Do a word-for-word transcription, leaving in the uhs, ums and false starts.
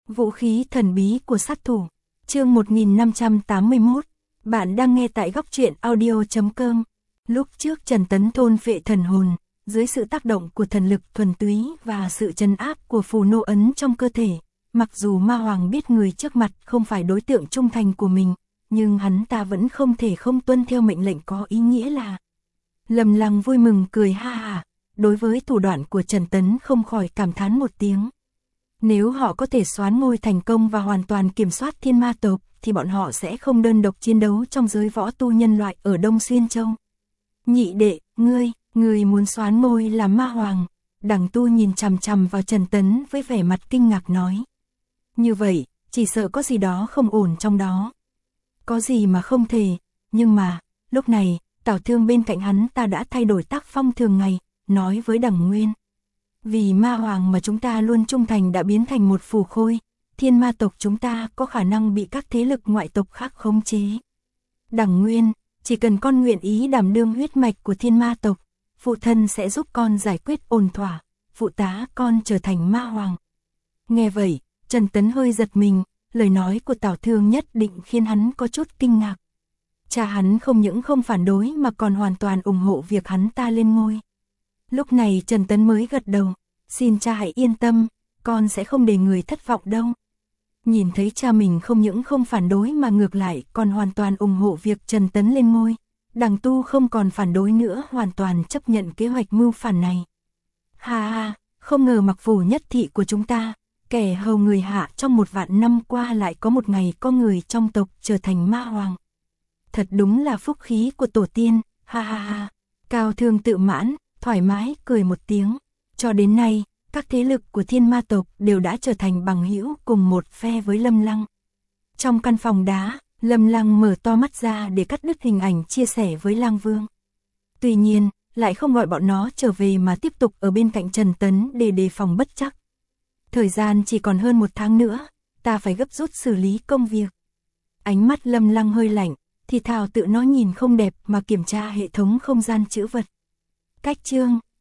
Vũ khí thần bí của sát thủ. Chương một nghìn năm trăm tám mươi mốt. Bạn đang nghe tại góc truyện audio chấm com. Lúc trước Trần Tấn thôn phệ thần hồn, dưới sự tác động của thần lực thuần túy và sự trấn áp của phù nô ấn trong cơ thể, mặc dù Ma Hoàng biết người trước mặt không phải đối tượng trung thành của mình, nhưng hắn ta vẫn không thể không tuân theo mệnh lệnh có ý nghĩa là. Lâm Lăng vui mừng cười ha ha, đối với thủ đoạn của Trần Tấn không khỏi cảm thán một tiếng. Nếu họ có thể soán ngôi thành công và hoàn toàn kiểm soát thiên ma tộc, thì bọn họ sẽ không đơn độc chiến đấu trong giới võ tu nhân loại ở Đông Xuyên Châu. Nhị đệ, ngươi, ngươi muốn soán ngôi làm Ma Hoàng? Đằng Tu nhìn chằm chằm vào Trần Tấn với vẻ mặt kinh ngạc nói. Như vậy, chỉ sợ có gì đó không ổn trong đó. Có gì mà không thể, nhưng mà, lúc này, Tào Thương bên cạnh hắn ta đã thay đổi tác phong thường ngày, nói với Đằng Nguyên. Vì Ma Hoàng mà chúng ta luôn trung thành đã biến thành một phù khôi, thiên ma tộc chúng ta có khả năng bị các thế lực ngoại tộc khác khống chế. Đằng Nguyên, chỉ cần con nguyện ý đảm đương huyết mạch của thiên ma tộc, phụ thân sẽ giúp con giải quyết ổn thỏa, phụ tá con trở thành Ma Hoàng. Nghe vậy, Trần Tấn hơi giật mình, lời nói của Tào Thương nhất định khiến hắn có chút kinh ngạc. Cha hắn không những không phản đối mà còn hoàn toàn ủng hộ việc hắn ta lên ngôi. Lúc này Trần Tấn mới gật đầu, xin cha hãy yên tâm, con sẽ không để người thất vọng đâu. Nhìn thấy cha mình không những không phản đối mà ngược lại còn hoàn toàn ủng hộ việc Trần Tấn lên ngôi, Đằng Tu không còn phản đối nữa, hoàn toàn chấp nhận kế hoạch mưu phản này. Ha ha, không ngờ Mặc Phủ nhất thị của chúng ta, kẻ hầu người hạ trong một vạn năm qua lại có một ngày có người trong tộc trở thành Ma Hoàng. Thật đúng là phúc khí của tổ tiên, ha ha ha. Cao Thương tự mãn, thoải mái cười một tiếng. Cho đến nay, các thế lực của thiên ma tộc đều đã trở thành bằng hữu cùng một phe với Lâm Lăng. Trong căn phòng đá, Lâm Lăng mở to mắt ra để cắt đứt hình ảnh chia sẻ với Lang Vương. Tuy nhiên, lại không gọi bọn nó trở về mà tiếp tục ở bên cạnh Trần Tấn để đề phòng bất trắc. Thời gian chỉ còn hơn một tháng nữa, ta phải gấp rút xử lý công việc. Ánh mắt Lâm Lăng hơi lạnh, thì thào tự nói nhìn không đẹp mà kiểm tra hệ thống không gian trữ vật. Cách chương